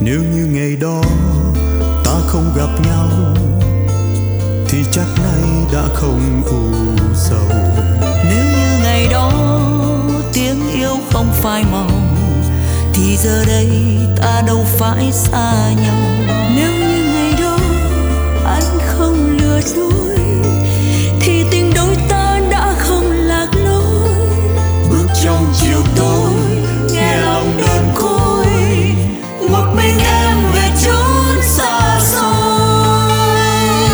Nếu như ngày đó ta không gặp nhau thì chắc nay đã không u sầu. Nếu như ngày đó tiếng yêu không phai màu thì giờ đây ta đâu phải xa nhau. Nếu như ngày đó anh không lừa dối thì tình đôi ta đã không lạc lối. Bước trong chiều tối nghe lòng đơn côi, một mình em về chốn xa xôi.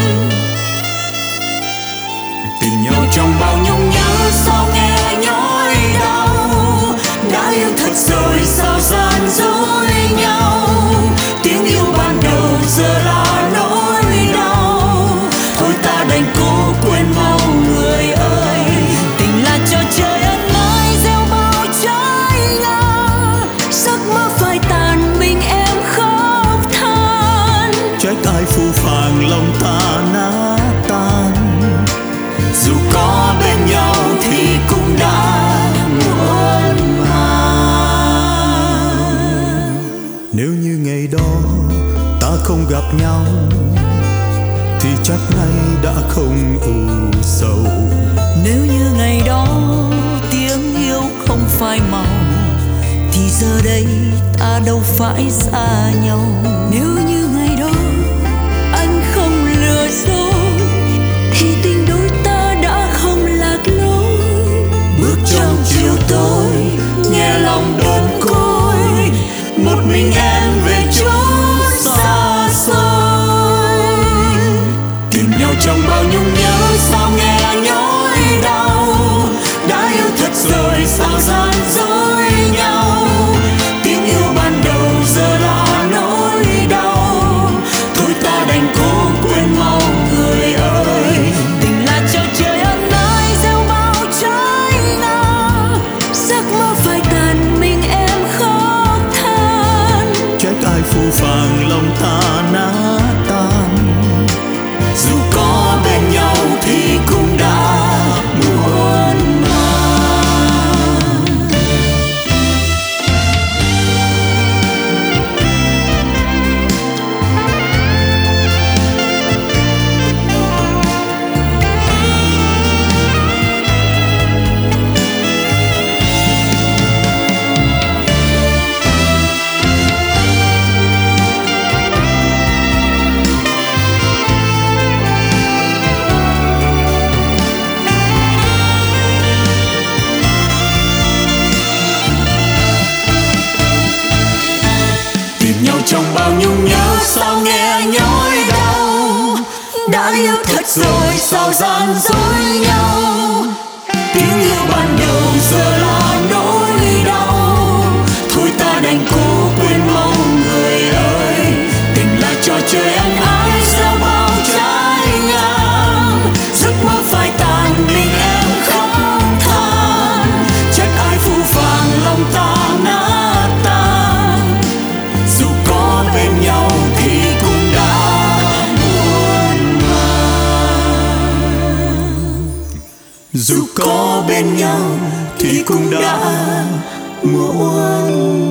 Tìm nhau trong bao nhung nhớ sao nghe nhói đau. Đã yêu thật rồi sao gian dối nhau. Tiếng yêu ban đầu giờ là nỗi đau. Thôi ta đành cố quên mau người ơi. Tình là trò chơi ân ái gieo bao trái ngang. Giấc mơ phai tàn mình em khóc than. Trách ai phũ phàng lòng ta nát tan. Dù có bên nhau thì cũng đã muộn màng. Nếu như ngày đó ta không gặp nhau thì chắc nay đã không u sầu. Nếu như ngày đó tiếng yêu không phai màu thì giờ đây ta đâu phải xa nhau. Nếu như ngày đó anh không lừa dối thì tình đôi ta đã không lạc lối. Bước trong chiều tối nghe lòng đơn côi, một mình em về chốn xa xôi. Tìm nhau trong bao nhung nhớ sao nghe nhói đau. Đã yêu thật rồi sao gian dối nhau. Tiếng yêu ban đầu giờ là nỗi đau. Thôi ta đành cố quên mau người ơi. Tình là trò chơi ân ái gieo bao trái ngang. Giấc mơ phai tàn mình em khóc than. Trách ai phũ phàng lòng ta nát tan. Dù có bên nhau thì cũng đã muộn màng. Trong bao nhung nhớ sao nghe nhói đau. Đã yêu thật rồi sao gian dối nhau. Tiếng yêu ban đầu giờ là nỗi đau. Thôi ta đành cố quên mau người ơi. Tình là trò chơi ân ái gieo bao trái ngang. Giấc mơ phai tàn mình em khóc than. Trách ai phũ phàng lòng ta nát tan. Dù có bên nhau thì cũng đã muộn màng. Dù có bên nhau thì cũng đã muộn